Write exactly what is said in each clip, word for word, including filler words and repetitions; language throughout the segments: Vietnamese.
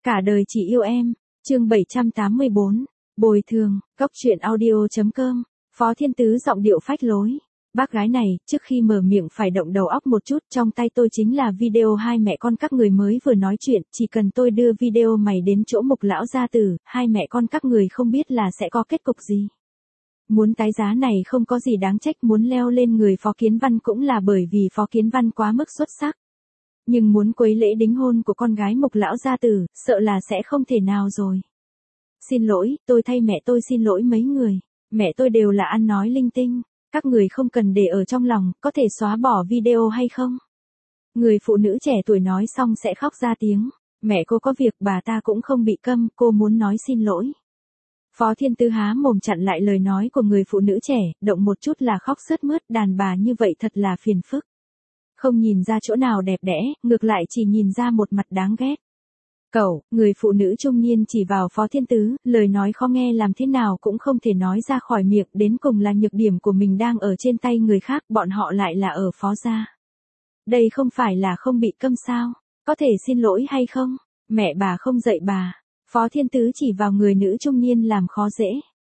Cả đời chỉ yêu em, chương bảy trăm tám mươi bốn, bồi thường, góc truyện audio.com, Phó Thiên Tứ giọng điệu phách lối. Bác gái này, trước khi mở miệng phải động đầu óc một chút, trong tay tôi chính là video hai mẹ con các người mới vừa nói chuyện, chỉ cần tôi đưa video mày đến chỗ Mục lão gia tử, hai mẹ con các người không biết là sẽ có kết cục gì. Muốn tái giá này không có gì đáng trách, muốn leo lên người Phó Kiến Văn cũng là bởi vì Phó Kiến Văn quá mức xuất sắc. Nhưng muốn quấy lễ đính hôn của con gái Mục lão gia tử, sợ là sẽ không thể nào rồi. Xin lỗi, tôi thay mẹ tôi xin lỗi mấy người, mẹ tôi đều là ăn nói linh tinh, các người không cần để ở trong lòng, có thể xóa bỏ video hay không? Người phụ nữ trẻ tuổi nói xong sẽ khóc ra tiếng, mẹ cô có việc bà ta cũng không bị câm, cô muốn nói xin lỗi. Phó Thiên Tứ há mồm chặn lại lời nói của người phụ nữ trẻ, động một chút là khóc sướt mướt, đàn bà như vậy thật là phiền phức. Không nhìn ra chỗ nào đẹp đẽ, ngược lại chỉ nhìn ra một mặt đáng ghét. Cậu, người phụ nữ trung niên chỉ vào Phó Thiên Tứ, lời nói khó nghe làm thế nào cũng không thể nói ra khỏi miệng, đến cùng là nhược điểm của mình đang ở trên tay người khác, bọn họ lại là ở Phó gia. Đây không phải là không bị câm sao, có thể xin lỗi hay không? Mẹ bà không dạy bà. Phó Thiên Tứ chỉ vào người nữ trung niên làm khó dễ.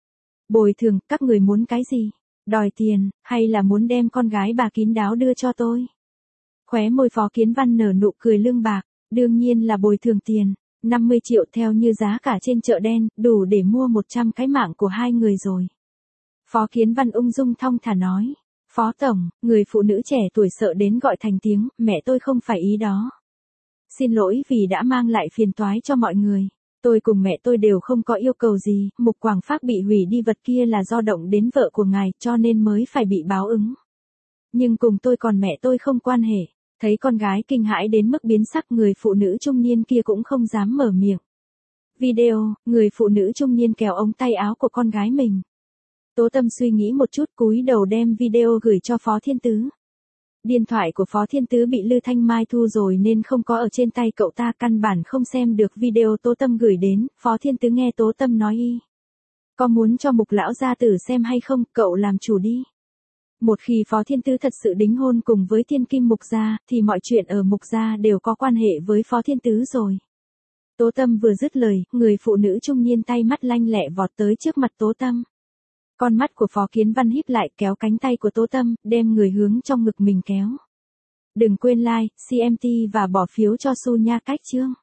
Bồi thường, các người muốn cái gì? Đòi tiền, hay là muốn đem con gái bà kín đáo đưa cho tôi? Khóe môi Phó Kiến Văn nở nụ cười lương bạc, đương nhiên là bồi thường tiền, năm mươi triệu theo như giá cả trên chợ đen, đủ để mua một trăm cái mạng của hai người rồi. Phó Kiến Văn ung dung thong thả nói, Phó Tổng, người phụ nữ trẻ tuổi sợ đến gọi thành tiếng, mẹ tôi không phải ý đó. Xin lỗi vì đã mang lại phiền toái cho mọi người. Tôi cùng mẹ tôi đều không có yêu cầu gì, Mục Quảng Phác bị hủy đi vật kia là do động đến vợ của ngài, cho nên mới phải bị báo ứng. Nhưng cùng tôi còn mẹ tôi không quan hệ. Thấy con gái kinh hãi đến mức biến sắc, người phụ nữ trung niên kia cũng không dám mở miệng. Video, người phụ nữ trung niên kéo ống tay áo của con gái mình. Tố Tâm suy nghĩ một chút cúi đầu đem video gửi cho Phó Thiên Tứ. Điện thoại của Phó Thiên Tứ bị Lư Thanh Mai thu rồi nên không có ở trên tay cậu ta, căn bản không xem được video Tố Tâm gửi đến. Phó Thiên Tứ nghe Tố Tâm nói y. Có muốn cho Mục lão gia tử xem hay không, cậu làm chủ đi. Một khi Phó Thiên Tứ thật sự đính hôn cùng với Thiên Kim Mục gia, thì mọi chuyện ở Mục gia đều có quan hệ với Phó Thiên Tứ rồi. Tố Tâm vừa dứt lời, người phụ nữ trung niên tay mắt lanh lẹ vọt tới trước mặt Tố Tâm. Con mắt của Phó Kiến Văn híp lại, kéo cánh tay của Tố Tâm, đem người hướng trong ngực mình kéo. Đừng quên like, xê em tê và bỏ phiếu cho Su nha cách chương.